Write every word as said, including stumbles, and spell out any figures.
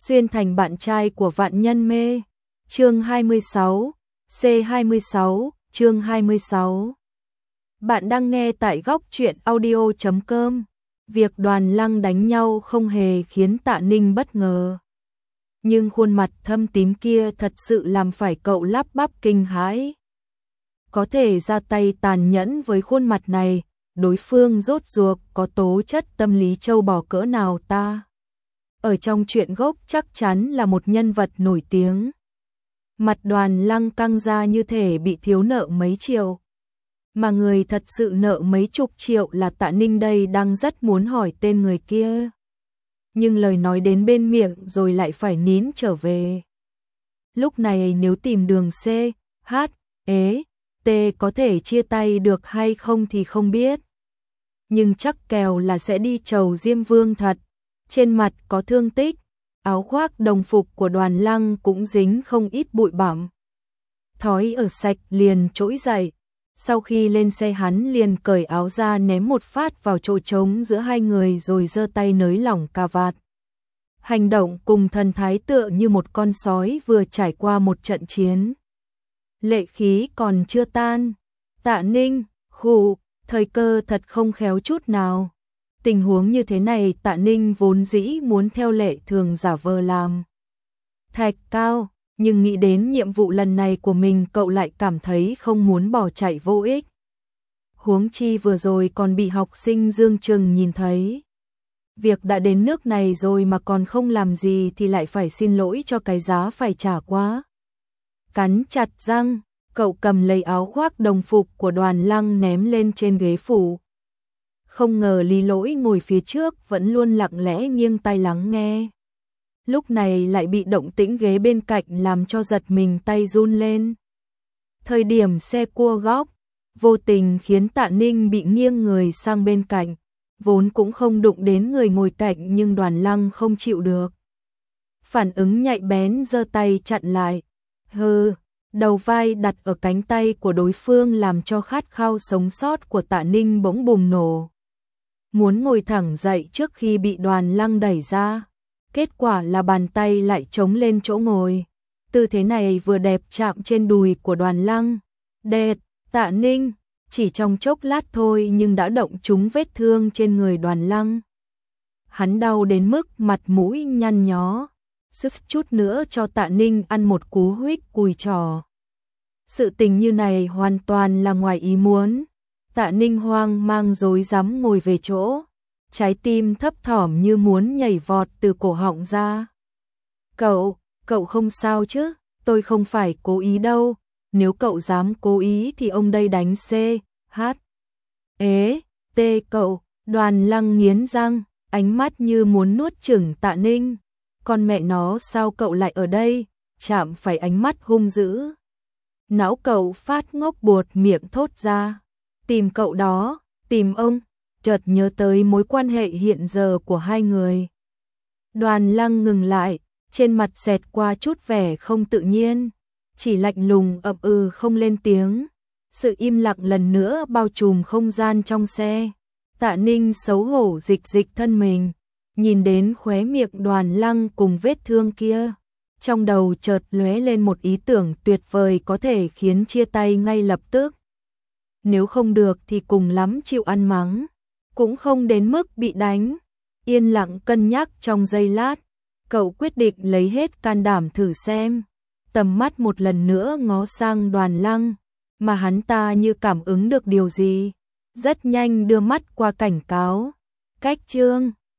xuyên thành bạn trai của vạn nhân mê. Chương hai mươi sáu, C hai mươi sáu, chương hai mươi sáu. Bạn đang nghe tại góc truyện audio chấm com. Việc Đoàn Lăng đánh nhau không hề khiến Tạ Ninh bất ngờ. Nhưng khuôn mặt thâm tím kia thật sự làm phải cậu lắp bắp kinh hãi. Có thể ra tay tàn nhẫn với khuôn mặt này, đối phương rốt ruột có tố chất tâm lý trâu bò cỡ nào ta. Ở trong truyện gốc chắc chắn là một nhân vật nổi tiếng. Mặt Đoàn Lăng căng ra như thể bị thiếu nợ mấy triệu. Mà người thật sự nợ mấy chục triệu là Tạ Ninh đây, đang rất muốn hỏi tên người kia. Nhưng lời nói đến bên miệng rồi lại phải nín trở về. Lúc này nếu tìm đường C, H, E, T có thể chia tay được hay không thì không biết. Nhưng chắc kèo là sẽ đi chầu Diêm Vương thật. Trên mặt có thương tích, áo khoác đồng phục của Đoàn Lăng cũng dính không ít bụi bặm. Thói ở sạch liền trỗi dậy. Sau khi lên xe hắn liền cởi áo ra ném một phát vào chỗ trống giữa hai người rồi giơ tay nới lỏng cà vạt. Hành động cùng thần thái tựa như một con sói vừa trải qua một trận chiến. Lệ khí còn chưa tan. Tạ Ninh, khụ, thời cơ thật không khéo chút nào. Tình huống như thế này Tạ Ninh vốn dĩ muốn theo lệ thường giả vờ làm thạch cao, nhưng nghĩ đến nhiệm vụ lần này của mình cậu lại cảm thấy không muốn bỏ chạy vô ích. Huống chi vừa rồi còn bị học sinh Dương Trừng nhìn thấy. Việc đã đến nước này rồi mà còn không làm gì thì lại phải xin lỗi cho cái giá phải trả quá. Cắn chặt răng, cậu cầm lấy áo khoác đồng phục của Đoàn Lăng ném lên trên ghế phụ. Không ngờ Lý Lỗi ngồi phía trước vẫn luôn lặng lẽ nghiêng tai lắng nghe. Lúc này lại bị động tĩnh ghế bên cạnh làm cho giật mình, tay run lên. Thời điểm xe cua góc, vô tình khiến Tạ Ninh bị nghiêng người sang bên cạnh. Vốn cũng không đụng đến người ngồi cạnh nhưng Đoàn Lăng không chịu được. Phản ứng nhạy bén giơ tay chặn lại. Hừ, đầu vai đặt ở cánh tay của đối phương làm cho khát khao sống sót của Tạ Ninh bỗng bùng nổ. Muốn ngồi thẳng dậy trước khi bị Đoàn Lăng đẩy ra. Kết quả là bàn tay lại chống lên chỗ ngồi. Tư thế này vừa đẹp chạm trên đùi của Đoàn Lăng. Đệt, Tạ Ninh, chỉ trong chốc lát thôi nhưng đã động trúng vết thương trên người Đoàn Lăng. Hắn đau đến mức mặt mũi nhăn nhó. Sức chút nữa cho Tạ Ninh ăn một cú huých cùi trò. Sự tình như này hoàn toàn là ngoài ý muốn. Tạ Ninh hoang mang rối rắm ngồi về chỗ. Trái tim thấp thỏm như muốn nhảy vọt từ cổ họng ra. Cậu, cậu không sao chứ? Tôi không phải cố ý đâu. Nếu cậu dám cố ý thì ông đây đánh C, H, E, T cậu. Đoàn Lăng nghiến răng, ánh mắt như muốn nuốt chửng Tạ Ninh. Con mẹ nó, sao cậu lại ở đây? Chạm phải ánh mắt hung dữ. Não cậu phát ngốc buột miệng thốt ra. Tìm cậu đó, tìm ông. Chợt nhớ tới mối quan hệ hiện giờ của hai người. Đoàn Lăng ngừng lại, trên mặt xẹt qua chút vẻ không tự nhiên. Chỉ lạnh lùng ậm ừ không lên tiếng. Sự im lặng lần nữa bao trùm không gian trong xe. Tạ Ninh xấu hổ dịch dịch thân mình. Nhìn đến khóe miệng Đoàn Lăng cùng vết thương kia. Trong đầu chợt lóe lên một ý tưởng tuyệt vời có thể khiến chia tay ngay lập tức. Nếu không được thì cùng lắm chịu ăn mắng. Cũng không đến mức bị đánh. Yên lặng cân nhắc trong giây lát. Cậu quyết định lấy hết can đảm thử xem. Tầm mắt một lần nữa ngó sang Đoàn Lăng. Mà hắn ta như cảm ứng được điều gì. Rất nhanh đưa mắt qua cảnh cáo. Cách chương.